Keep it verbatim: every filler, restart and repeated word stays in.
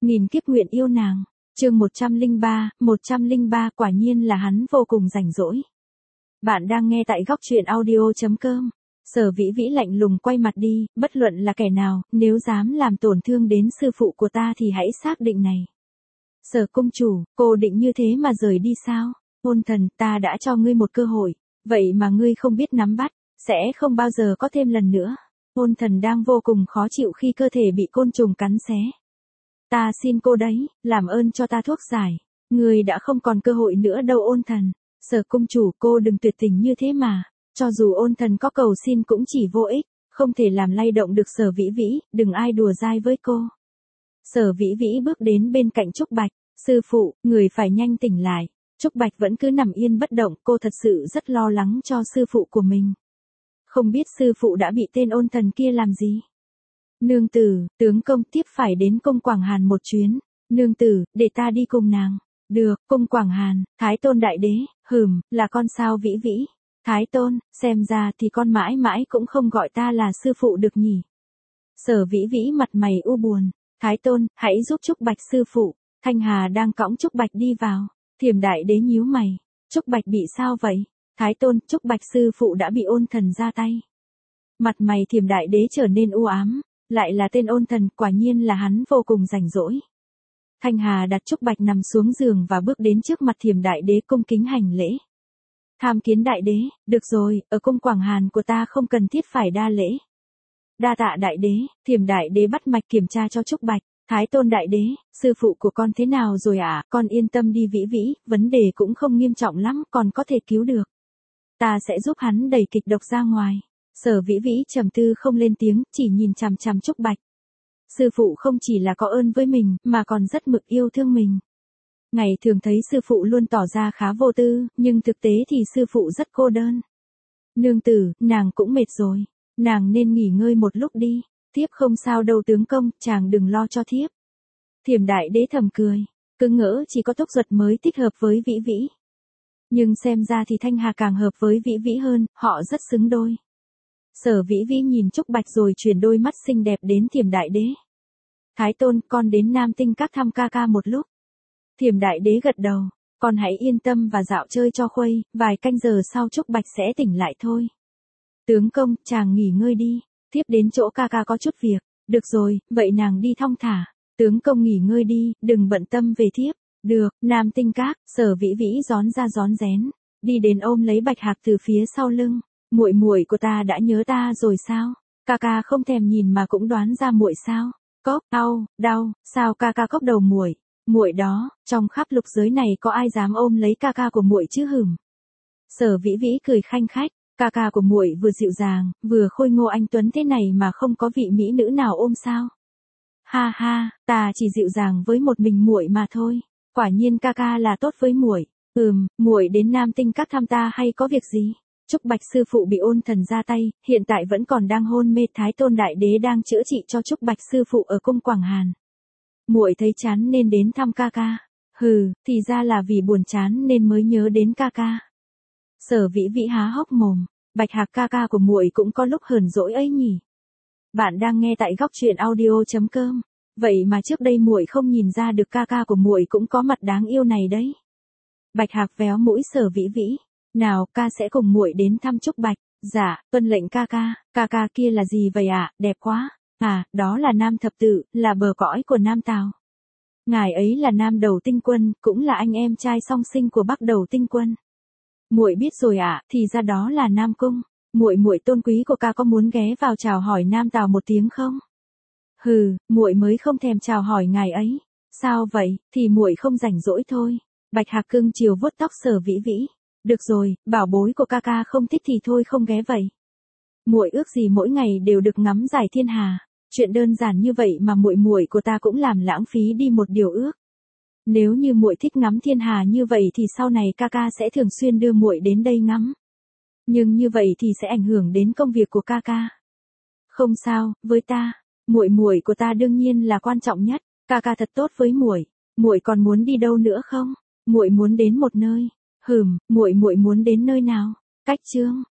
nghìn kiếp nguyện yêu nàng. Chương một trăm lẻ ba, một trăm lẻ ba quả nhiên là hắn vô cùng rảnh rỗi. Bạn đang nghe tại góc truyện audio chấm com. Sở Vĩ Vĩ lạnh lùng quay mặt đi, bất luận là kẻ nào, nếu dám làm tổn thương đến sư phụ của ta thì hãy xác định này. Sở công chủ, cô định như thế mà rời đi sao? Ôn Thần, ta đã cho ngươi một cơ hội, vậy mà ngươi không biết nắm bắt, sẽ không bao giờ có thêm lần nữa. Ôn Thần đang vô cùng khó chịu khi cơ thể bị côn trùng cắn xé. Ta xin cô đấy, làm ơn cho ta thuốc giải. Ngươi đã không còn cơ hội nữa đâu Ôn Thần. Sở công chủ, cô đừng tuyệt tình như thế mà. Cho dù Ôn Thần có cầu xin cũng chỉ vô ích, không thể làm lay động được Sở Vĩ Vĩ, đừng ai đùa dai với cô. Sở Vĩ Vĩ bước đến bên cạnh Trúc Bạch, sư phụ, người phải nhanh tỉnh lại. Trúc Bạch vẫn cứ nằm yên bất động, cô thật sự rất lo lắng cho sư phụ của mình. Không biết sư phụ đã bị tên Ôn Thần kia làm gì? Nương tử, tướng công tiếp phải đến cung Quảng Hàn một chuyến. Nương tử, để ta đi cùng nàng. Được, cung Quảng Hàn, Thái Tôn đại đế, hừm, là con sao Vĩ Vĩ. Thái Tôn, xem ra thì con mãi mãi cũng không gọi ta là sư phụ được nhỉ. Sở Vĩ Vĩ mặt mày u buồn. Thái Tôn, hãy giúp Trúc Bạch sư phụ. Thanh Hà đang cõng Trúc Bạch đi vào. Thiểm đại đế nhíu mày. Trúc Bạch bị sao vậy? Thái Tôn, Trúc Bạch sư phụ đã bị Ôn Thần ra tay. Mặt mày Thiểm đại đế trở nên u ám. Lại là tên Ôn Thần, quả nhiên là hắn vô cùng rảnh rỗi. Thanh Hà đặt Trúc Bạch nằm xuống giường và bước đến trước mặt Thiểm đại đế cung kính hành lễ. Tham kiến đại đế, được rồi, ở cung Quảng Hàn của ta không cần thiết phải đa lễ. Đa tạ đại đế. Thiểm đại đế bắt mạch kiểm tra cho Trúc Bạch. Thái Tôn đại đế, sư phụ của con thế nào rồi ạ? À? Con yên tâm đi Vĩ Vĩ, vấn đề cũng không nghiêm trọng lắm, còn có thể cứu được. Ta sẽ giúp hắn đẩy kịch độc ra ngoài. Sở Vĩ Vĩ trầm tư không lên tiếng, chỉ nhìn chằm chằm Trúc Bạch. Sư phụ không chỉ là có ơn với mình, mà còn rất mực yêu thương mình. Ngày thường thấy sư phụ luôn tỏ ra khá vô tư, nhưng thực tế thì sư phụ rất cô đơn. Nương tử, nàng cũng mệt rồi. Nàng nên nghỉ ngơi một lúc đi. Thiếp không sao đâu tướng công, chàng đừng lo cho thiếp. Thiểm đại đế thầm cười. Cứ ngỡ chỉ có Túc Duật mới thích hợp với Vĩ Vĩ. Nhưng xem ra thì Thanh Hà càng hợp với Vĩ Vĩ hơn, họ rất xứng đôi. Sở Vĩ Vĩ nhìn Trúc Bạch rồi chuyển đôi mắt xinh đẹp đến Thiểm đại đế. Thái Tôn, con đến Nam Tinh Các thăm ca ca một lúc. Thiểm đại đế gật đầu. Con hãy yên tâm và dạo chơi cho khuây, vài canh giờ sau Trúc Bạch sẽ tỉnh lại thôi. Tướng công, chàng nghỉ ngơi đi. Thiếp đến chỗ ca ca có chút việc. Được rồi, vậy nàng đi thong thả. Tướng công nghỉ ngơi đi, đừng bận tâm về thiếp. Được, Nam Tinh Các, Sở Vĩ Vĩ rón ra rón rén, đi đến ôm lấy Bạch Hạc từ phía sau lưng. Muội muội của ta đã nhớ ta rồi sao? Ca ca không thèm nhìn mà cũng đoán ra muội sao? Cốc, đau, đau, sao ca ca cốc đầu muội? Muội đó, trong khắp lục giới này có ai dám ôm lấy ca ca của muội chứ hửm? Sở Vĩ Vĩ cười khanh khách. Ca ca của muội vừa dịu dàng, vừa khôi ngô anh tuấn thế này mà không có vị mỹ nữ nào ôm sao? Ha ha, ta chỉ dịu dàng với một mình muội mà thôi. Quả nhiên ca ca là tốt với muội. Ừm, muội đến Nam Tinh Các thăm ta hay có việc gì? Trúc Bạch sư phụ bị Ôn Thần ra tay, hiện tại vẫn còn đang hôn mê. Thái Tôn đại đế đang chữa trị cho Trúc Bạch sư phụ ở cung Quảng Hàn. Muội thấy chán nên đến thăm ca ca. Hừ, thì ra là vì buồn chán nên mới nhớ đến ca ca. Sở Vĩ Vĩ há hốc mồm. Bạch Hạc ca ca của muội cũng có lúc hờn dỗi ấy nhỉ. Bạn đang nghe tại góc truyện audio chấm com. Vậy mà trước đây muội không nhìn ra được ca ca của muội cũng có mặt đáng yêu này đấy. Bạch Hạc véo mũi Sở Vĩ Vĩ. Nào, ca sẽ cùng muội đến thăm Trúc Bạch. Dạ, tuân lệnh ca ca. Ca ca kia là gì vậy ạ? À? Đẹp quá. À, đó là Nam Thập Tự, là bờ cõi của Nam Tào. Ngài ấy là Nam Đầu Tinh Quân, cũng là anh em trai song sinh của Bắc Đầu Tinh Quân. Muội biết rồi ạ, à, thì ra đó là Nam Cung. Muội muội tôn quý của ca có muốn ghé vào chào hỏi Nam Tào một tiếng không? Hừ, muội mới không thèm chào hỏi ngài ấy. Sao vậy? Thì muội không rảnh rỗi thôi. Bạch Hạc cưng chiều vuốt tóc Sở Vĩ Vĩ. Được rồi, bảo bối của ca ca không thích thì thôi không ghé vậy. Muội ước gì mỗi ngày đều được ngắm giải thiên hà. Chuyện đơn giản như vậy mà muội muội của ta cũng làm lãng phí đi một điều ước. Nếu như muội thích ngắm thiên hà như vậy thì sau này ca ca sẽ thường xuyên đưa muội đến đây ngắm. Nhưng như vậy thì sẽ ảnh hưởng đến công việc của ca ca. Không sao, với ta, muội muội của ta đương nhiên là quan trọng nhất. Ca ca thật tốt với muội. Muội còn muốn đi đâu nữa không? Muội muốn đến một nơi. Hừm, muội muội muốn đến nơi nào? Cách Chương.